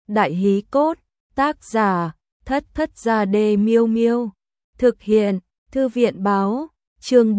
Đại hí cốt, tác giả, Thất Thất Gia Đê Miêu Miêu. Thực hiện, Thư viện báo, chương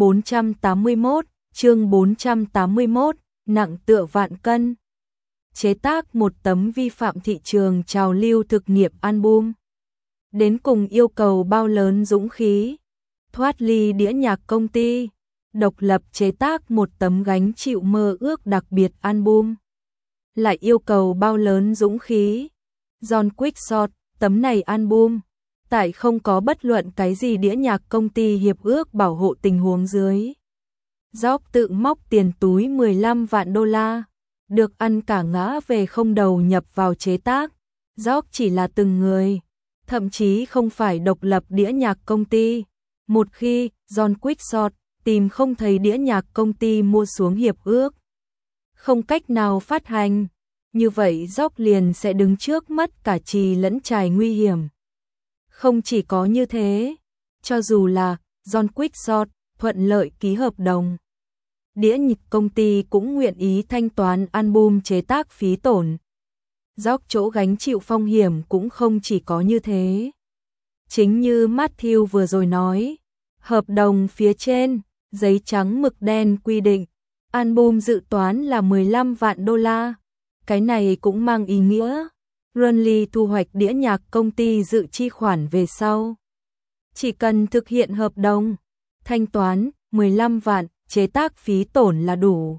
481, nặng tựa vạn cân. Chế tác một tấm vi phạm thị trường trào lưu thực nghiệp album. Đến cùng yêu cầu bao lớn dũng khí. Thoát ly đĩa nhạc công ty, độc lập chế tác một tấm gánh chịu mơ ước đặc biệt album. Lại yêu cầu bao lớn dũng khí. John Quickshot, tấm này album, tại không có bất luận cái gì đĩa nhạc công ty hiệp ước bảo hộ tình huống dưới. Job tự móc tiền túi 15 vạn đô la, được ăn cả ngã về không đầu nhập vào chế tác. Job chỉ là từng người, thậm chí không phải độc lập đĩa nhạc công ty. Một khi John Quickshot tìm không thấy đĩa nhạc công ty mua xuống hiệp ước, không cách nào phát hành, như vậy Job liền sẽ đứng trước mất cả trì lẫn trài nguy hiểm. Không chỉ có như thế, cho dù là John Quickshot thuận lợi ký hợp đồng, đĩa nhạc công ty cũng nguyện ý thanh toán album chế tác phí tổn. Job chỗ gánh chịu phong hiểm cũng không chỉ có như thế. Chính như Matthew vừa rồi nói, hợp đồng phía trên, giấy trắng mực đen quy định, album dự toán là 15 vạn đô la. Cái này cũng mang ý nghĩa Runley thu hoạch đĩa nhạc công ty dự chi khoản về sau. Chỉ cần thực hiện hợp đồng, thanh toán 15 vạn, chế tác phí tổn là đủ.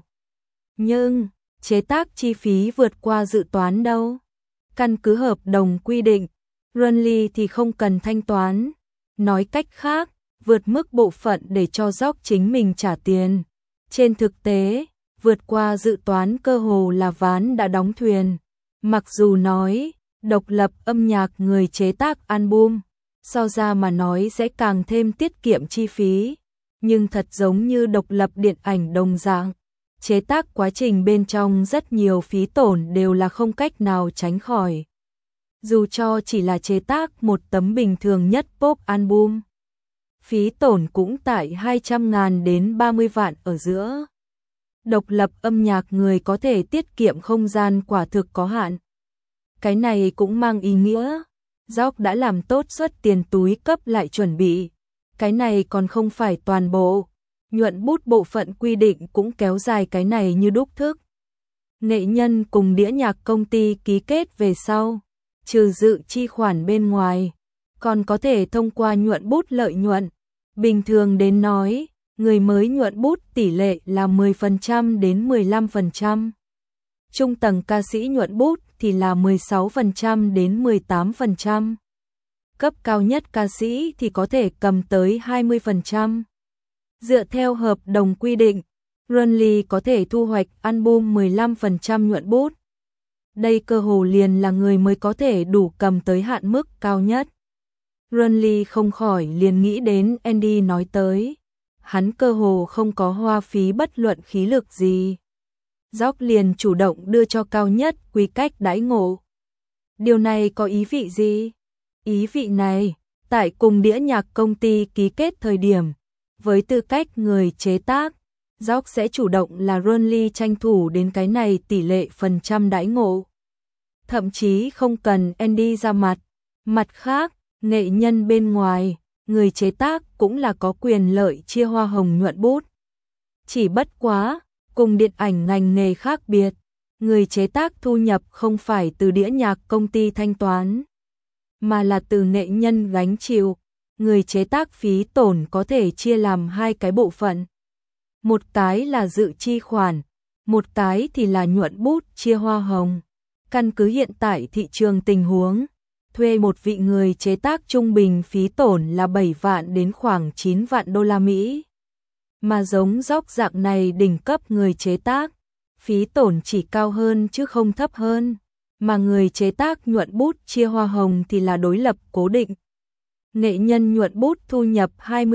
Nhưng, chế tác chi phí vượt qua dự toán đâu. Căn cứ hợp đồng quy định, Runley thì không cần thanh toán. Nói cách khác, vượt mức bộ phận để cho Job chính mình trả tiền. Trên thực tế, vượt qua dự toán cơ hồ là ván đã đóng thuyền. Mặc dù nói, độc lập âm nhạc người chế tác album, so ra mà nói sẽ càng thêm tiết kiệm chi phí, nhưng thật giống như độc lập điện ảnh đồng dạng, chế tác quá trình bên trong rất nhiều phí tổn đều là không cách nào tránh khỏi. Dù cho chỉ là chế tác một tấm bình thường nhất pop album, phí tổn cũng tại 200.000 đến 30 vạn ở giữa. Độc lập âm nhạc người có thể tiết kiệm không gian quả thực có hạn. Cái này cũng mang ý nghĩa Job đã làm tốt suất tiền túi cấp lại chuẩn bị. Cái này còn không phải toàn bộ. Nhuận bút bộ phận quy định cũng kéo dài cái này như đúc thức. Nghệ nhân cùng đĩa nhạc công ty ký kết về sau, trừ dự chi khoản bên ngoài, còn có thể thông qua nhuận bút lợi nhuận. Bình thường đến nói, người mới nhuận bút tỷ lệ là 10% đến 15%. Trung tầng ca sĩ nhuận bút thì là 16% đến 18%. Cấp cao nhất ca sĩ thì có thể cầm tới 20%. Dựa theo hợp đồng quy định, Runley có thể thu hoạch album 15% nhuận bút. Đây cơ hồ liền là người mới có thể đủ cầm tới hạn mức cao nhất. Runley không khỏi liền nghĩ đến Andy nói tới. Hắn cơ hồ không có hoa phí bất luận khí lực gì. Job liền chủ động đưa cho cao nhất quy cách đãi ngộ. Điều này có ý vị gì? Ý vị này, tại cùng đĩa nhạc công ty ký kết thời điểm, với tư cách người chế tác, Job sẽ chủ động là Runley tranh thủ đến cái này tỷ lệ phần trăm đãi ngộ. Thậm chí không cần Andy ra mặt. Mặt khác, nghệ nhân bên ngoài, người chế tác cũng là có quyền lợi chia hoa hồng nhuận bút. Chỉ bất quá, cùng điện ảnh ngành nghề khác biệt, người chế tác thu nhập không phải từ đĩa nhạc công ty thanh toán, mà là từ nghệ nhân gánh chịu. Người chế tác phí tổn có thể chia làm hai cái bộ phận. Một cái là dự chi khoản, một cái thì là nhuận bút chia hoa hồng. Căn cứ hiện tại thị trường tình huống, thuê một vị người chế tác trung bình phí tổn là 7 vạn đến khoảng 9 vạn đô la Mỹ. Mà giống Job dạng này đỉnh cấp người chế tác, phí tổn chỉ cao hơn chứ không thấp hơn, mà người chế tác nhuận bút chia hoa hồng thì là đối lập cố định. Nghệ nhân nhuận bút thu nhập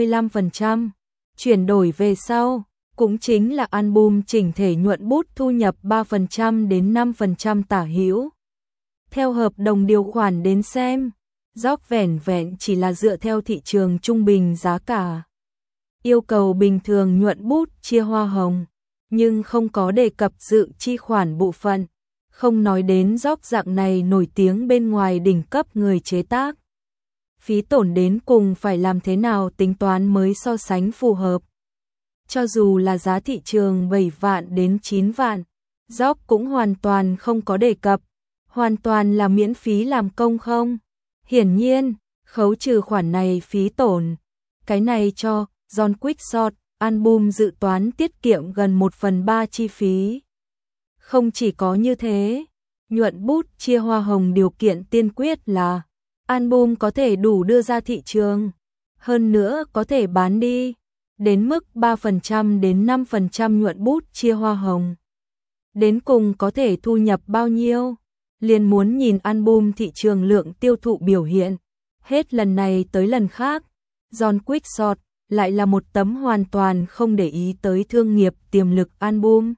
25%, chuyển đổi về sau, cũng chính là album chỉnh thể nhuận bút thu nhập 3% đến 5% tả hữu. Theo hợp đồng điều khoản đến xem, Job vẻn vẹn chỉ là dựa theo thị trường trung bình giá cả. Yêu cầu bình thường nhuận bút chia hoa hồng, nhưng không có đề cập dự chi khoản bộ phận. Không nói đến Rock dạng này nổi tiếng bên ngoài đỉnh cấp người chế tác. Phí tổn đến cùng phải làm thế nào tính toán mới so sánh phù hợp. Cho dù là giá thị trường 7 vạn đến 9 vạn, Rock cũng hoàn toàn không có đề cập, hoàn toàn là miễn phí làm công không. Hiển nhiên, khấu trừ khoản này phí tổn, cái này cho John Quickshot album dự toán tiết kiệm gần 1/3 chi phí. Không chỉ có như thế, nhuận bút chia hoa hồng điều kiện tiên quyết là album có thể đủ đưa ra thị trường, hơn nữa có thể bán đi, đến mức 3% đến 5% nhuận bút chia hoa hồng. Đến cùng có thể thu nhập bao nhiêu, liền muốn nhìn album thị trường lượng tiêu thụ biểu hiện. Hết lần này tới lần khác, John Quickshot lại là một tấm hoàn toàn không để ý tới thương nghiệp tiềm lực album.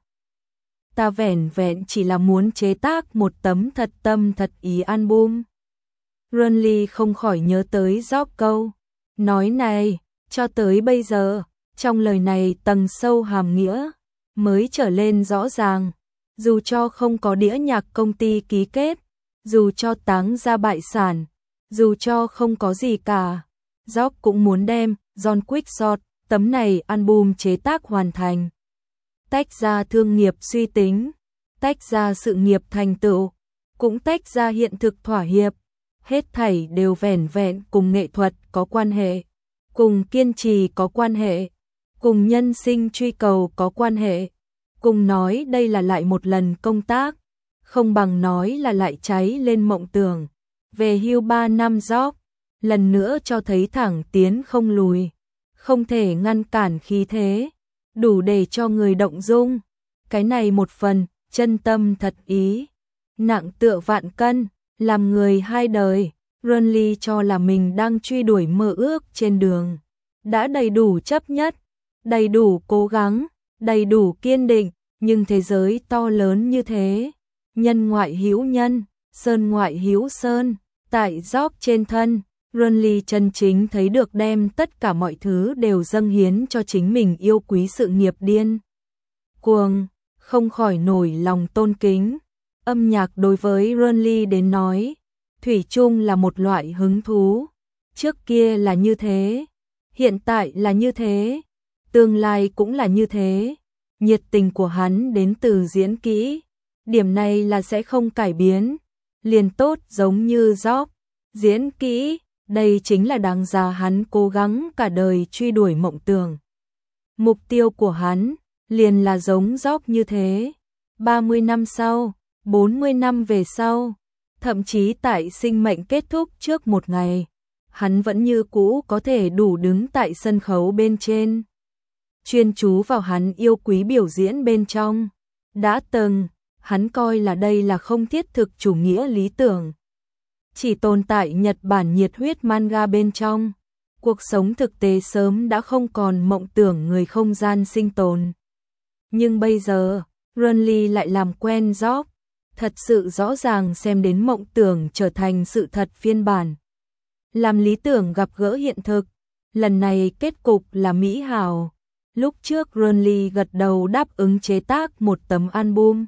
Ta vẻn vẹn chỉ là muốn chế tác một tấm thật tâm thật ý album. Runley không khỏi nhớ tới Rock câu nói này, cho tới bây giờ, trong lời này tầng sâu hàm nghĩa mới trở lên rõ ràng. Dù cho không có đĩa nhạc công ty ký kết, dù cho táng ra bại sản, dù cho không có gì cả, Rock cũng muốn đem John Quickshot tấm này album chế tác hoàn thành. Tách ra thương nghiệp suy tính, tách ra sự nghiệp thành tựu, cũng tách ra hiện thực thỏa hiệp, hết thảy đều vẻn vẹn cùng nghệ thuật có quan hệ, cùng kiên trì có quan hệ, cùng nhân sinh truy cầu có quan hệ, cùng nói đây là lại một lần công tác, không bằng nói là lại cháy lên mộng tưởng. Về hưu 3 năm Rock, lần nữa cho thấy thẳng tiến không lùi, không thể ngăn cản khí thế, đủ để cho người động dung. Cái này một phần, chân tâm thật ý, nặng tựa vạn cân, làm người hai đời. Runley cho là mình đang truy đuổi mơ ước trên đường, đã đầy đủ chấp nhất, đầy đủ cố gắng, đầy đủ kiên định, nhưng thế giới to lớn như thế, nhân ngoại hữu nhân, sơn ngoại hữu sơn, tại Rock trên thân, Runley chân chính thấy được đem tất cả mọi thứ đều dâng hiến cho chính mình yêu quý sự nghiệp điên cuồng, không khỏi nổi lòng tôn kính. Âm nhạc đối với Runley đến nói, thủy chung là một loại hứng thú. Trước kia là như thế, hiện tại là như thế, tương lai cũng là như thế. Nhiệt tình của hắn đến từ diễn kỹ, điểm này là sẽ không cải biến. Liền tốt giống như Rock, diễn kỹ, đây chính là đáng giá hắn cố gắng cả đời truy đuổi mộng tưởng. Mục tiêu của hắn liền là giống Rock như thế. 30 năm sau, 40 năm về sau, thậm chí tại sinh mệnh kết thúc trước một ngày, hắn vẫn như cũ có thể đủ đứng tại sân khấu bên trên, chuyên chú vào hắn yêu quý biểu diễn bên trong. Đã từng, hắn coi là đây là không thiết thực chủ nghĩa lý tưởng, chỉ tồn tại Nhật Bản nhiệt huyết manga bên trong. Cuộc sống thực tế sớm đã không còn mộng tưởng người không gian sinh tồn. Nhưng bây giờ, Runley lại làm quen Rock, thật sự rõ ràng xem đến mộng tưởng trở thành sự thật phiên bản. Làm lý tưởng gặp gỡ hiện thực, lần này kết cục là mỹ hảo. Lúc trước Runley gật đầu đáp ứng chế tác một tấm album.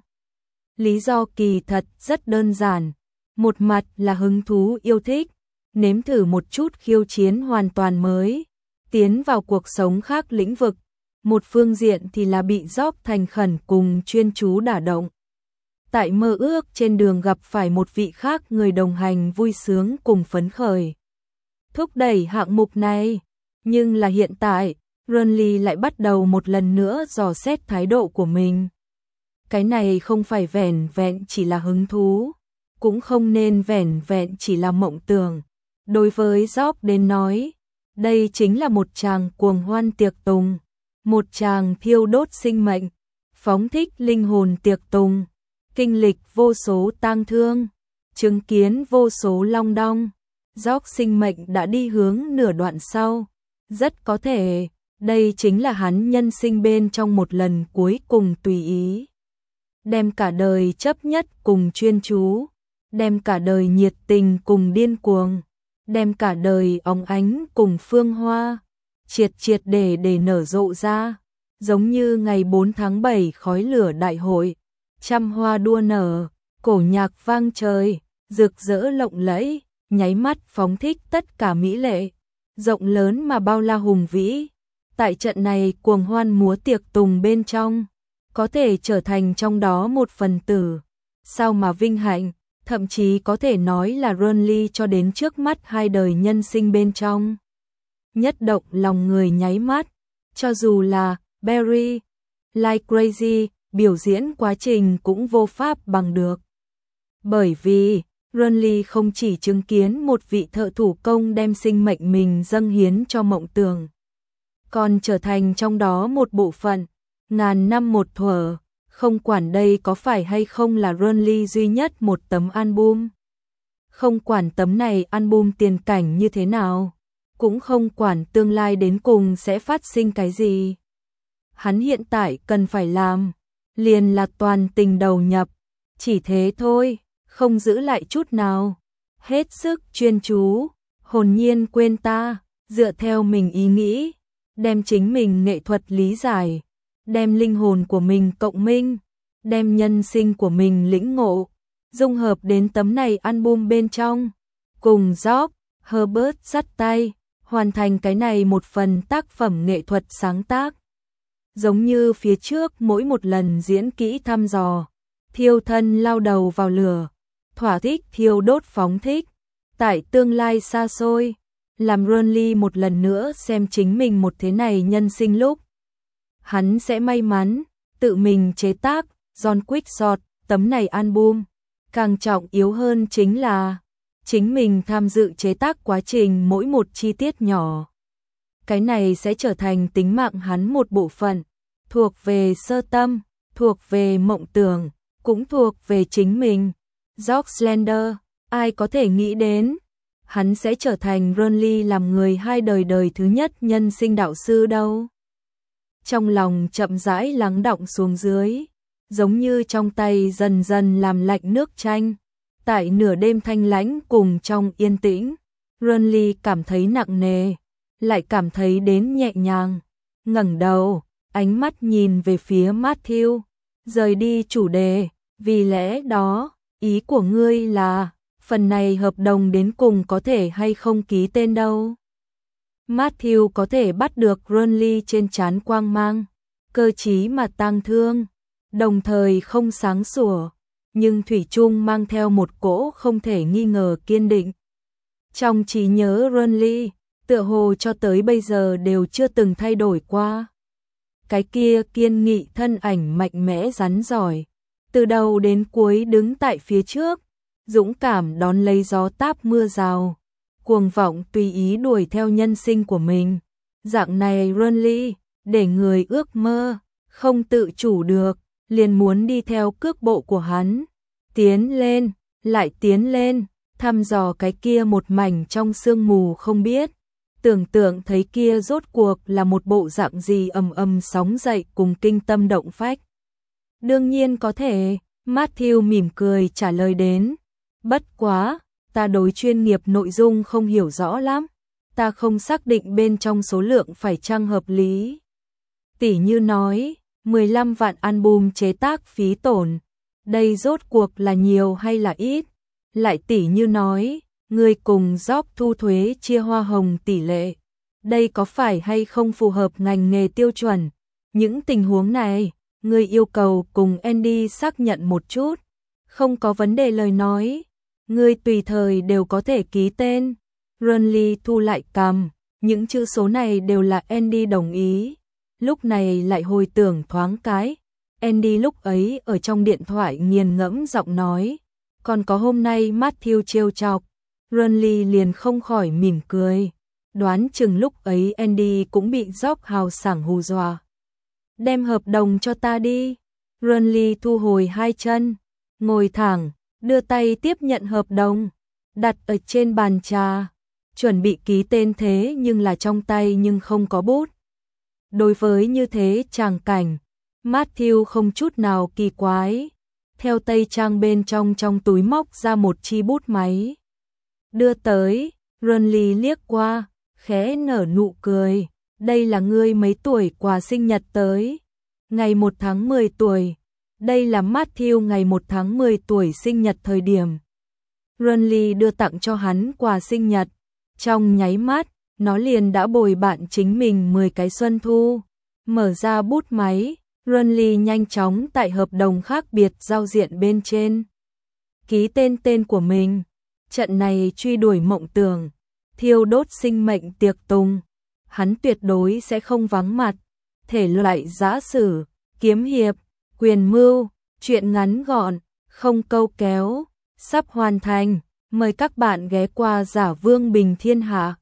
Lý do kỳ thật rất đơn giản, một mặt là hứng thú yêu thích, nếm thử một chút khiêu chiến hoàn toàn mới, tiến vào cuộc sống khác lĩnh vực. Một phương diện thì là bị Rock thành khẩn cùng chuyên chú đả động. Tại mơ ước trên đường gặp phải một vị khác người đồng hành vui sướng cùng phấn khởi, thúc đẩy hạng mục này. Nhưng là hiện tại, Runley lại bắt đầu một lần nữa dò xét thái độ của mình. Cái này không phải vẻn vẹn chỉ là hứng thú, cũng không nên vẻn vẹn chỉ là mộng tưởng. Đối với Rock đến nói, đây chính là một tràng cuồng hoan tiệc tùng, một tràng thiêu đốt sinh mệnh, phóng thích linh hồn tiệc tùng, kinh lịch vô số tang thương, chứng kiến vô số long đong. Rock sinh mệnh đã đi hướng nửa đoạn sau, rất có thể đây chính là hắn nhân sinh bên trong một lần cuối cùng tùy ý. Đem cả đời chấp nhất cùng chuyên chú, đem cả đời nhiệt tình cùng điên cuồng, đem cả đời óng ánh cùng phương hoa, triệt triệt để nở rộ ra, giống như ngày 4 tháng 7 khói lửa đại hội, trăm hoa đua nở, cổ nhạc vang trời, rực rỡ lộng lẫy, nháy mắt phóng thích tất cả mỹ lệ, rộng lớn mà bao la hùng vĩ. Tại trận này cuồng hoan múa tiệc tùng bên trong, có thể trở thành trong đó một phần tử. Sao mà vinh hạnh, thậm chí có thể nói là Renly cho đến trước mắt hai đời nhân sinh bên trong. Nhất động lòng người nháy mắt, cho dù là Barry, Like Crazy, biểu diễn quá trình cũng vô pháp bằng được. Bởi vì, Renly không chỉ chứng kiến một vị thợ thủ công đem sinh mệnh mình dâng hiến cho mộng tưởng, còn trở thành trong đó một bộ phận, ngàn năm một thuở, không quản đây có phải hay không là Renly duy nhất một tấm album. Không quản tấm này album tiền cảnh như thế nào, cũng không quản tương lai đến cùng sẽ phát sinh cái gì. Hắn hiện tại cần phải làm, liền là toàn tình đầu nhập, chỉ thế thôi, không giữ lại chút nào, hết sức chuyên chú, hồn nhiên quên ta, dựa theo mình ý nghĩ, đem chính mình nghệ thuật lý giải, đem linh hồn của mình cộng minh, đem nhân sinh của mình lĩnh ngộ, dung hợp đến tấm này album bên trong, cùng George Herbert dắt tay, hoàn thành cái này một phần tác phẩm nghệ thuật sáng tác. Giống như phía trước mỗi một lần diễn kỹ thăm dò, thiêu thân lao đầu vào lửa, thỏa thích thiêu đốt phóng thích, tại tương lai xa xôi, làm Renly một lần nữa xem chính mình một thế này nhân sinh lúc. Hắn sẽ may mắn, tự mình chế tác, John Quickshot, tấm này album. Càng trọng yếu hơn chính là, chính mình tham dự chế tác quá trình mỗi một chi tiết nhỏ. Cái này sẽ trở thành tính mạng hắn một bộ phận, thuộc về sơ tâm, thuộc về mộng tưởng, cũng thuộc về chính mình. George Slender, ai có thể nghĩ đến, hắn sẽ trở thành Renly làm người hai đời đời thứ nhất nhân sinh đạo sư đâu. Trong lòng chậm rãi lắng đọng xuống dưới, giống như trong tay dần dần làm lạnh nước chanh. Tại nửa đêm thanh lãnh cùng trong yên tĩnh, Renly cảm thấy nặng nề, lại cảm thấy đến nhẹ nhàng. Ngẩng đầu, ánh mắt nhìn về phía Matthew, rời đi chủ đề, vì lẽ đó, ý của ngươi là, phần này hợp đồng đến cùng có thể hay không ký tên đâu. Matthew có thể bắt được Renly trên trán quang mang, cơ trí mà tang thương, đồng thời không sáng sủa, nhưng thủy chung mang theo một cỗ không thể nghi ngờ kiên định. Trong trí nhớ Renly, tựa hồ cho tới bây giờ đều chưa từng thay đổi qua. Cái kia kiên nghị thân ảnh mạnh mẽ rắn giỏi, từ đầu đến cuối đứng tại phía trước, dũng cảm đón lấy gió táp mưa rào, cuồng vọng tùy ý đuổi theo nhân sinh của mình. Dạng này Renly, để người ước mơ, không tự chủ được, liền muốn đi theo cước bộ của hắn, tiến lên, lại tiến lên, thăm dò cái kia một mảnh trong sương mù không biết, tưởng tượng thấy kia rốt cuộc là một bộ dạng gì ầm sóng dậy cùng kinh tâm động phách. Đương nhiên có thể, Matthew mỉm cười trả lời đến, bất quá, ta đối chuyên nghiệp nội dung không hiểu rõ lắm, ta không xác định bên trong số lượng phải chăng hợp lý. Tỷ như nói, 15 vạn album chế tác phí tổn, đây rốt cuộc là nhiều hay là ít? Lại tỷ như nói, người cùng George thu thuế chia hoa hồng tỷ lệ, đây có phải hay không phù hợp ngành nghề tiêu chuẩn? Những tình huống này, người yêu cầu cùng Andy xác nhận một chút, không có vấn đề lời nói, người tùy thời đều có thể ký tên. Renly thu lại cằm, những chữ số này đều là Andy đồng ý. Lúc này lại hồi tưởng thoáng cái, Andy lúc ấy ở trong điện thoại nghiền ngẫm giọng nói, còn có hôm nay Matthew trêu chọc, Renly liền không khỏi mỉm cười, đoán chừng lúc ấy Andy cũng bị George hào sảng hù dọa. Đem hợp đồng cho ta đi. Renly thu hồi hai chân, ngồi thẳng, đưa tay tiếp nhận hợp đồng, đặt ở trên bàn trà, chuẩn bị ký tên thế nhưng là trong tay nhưng không có bút. Đối với như thế tràng cảnh, Matthew không chút nào kỳ quái, theo tay trang bên trong túi móc ra một chi bút máy. Đưa tới, Renly liếc qua, khẽ nở nụ cười, đây là ngươi mấy tuổi quà sinh nhật tới. Ngày 1 tháng 10 tuổi, Đây là Matthew ngày 1 tháng 10 tuổi sinh nhật thời điểm Runley đưa tặng cho hắn quà sinh nhật. Trong nháy mắt, nó liền đã bồi bạn chính mình 10 cái xuân thu. Mở ra bút máy, Runley nhanh chóng tại hợp đồng khác biệt giao diện bên trên. Ký tên của mình. Trận này truy đuổi mộng tưởng, thiêu đốt sinh mệnh tiệc tùng. Hắn tuyệt đối sẽ không vắng mặt. Thể loại giã sử, kiếm hiệp, quyền mưu, truyện ngắn gọn, không câu kéo, sắp hoàn thành. Mời các bạn ghé qua Giả Vương Bình Thiên Hạ.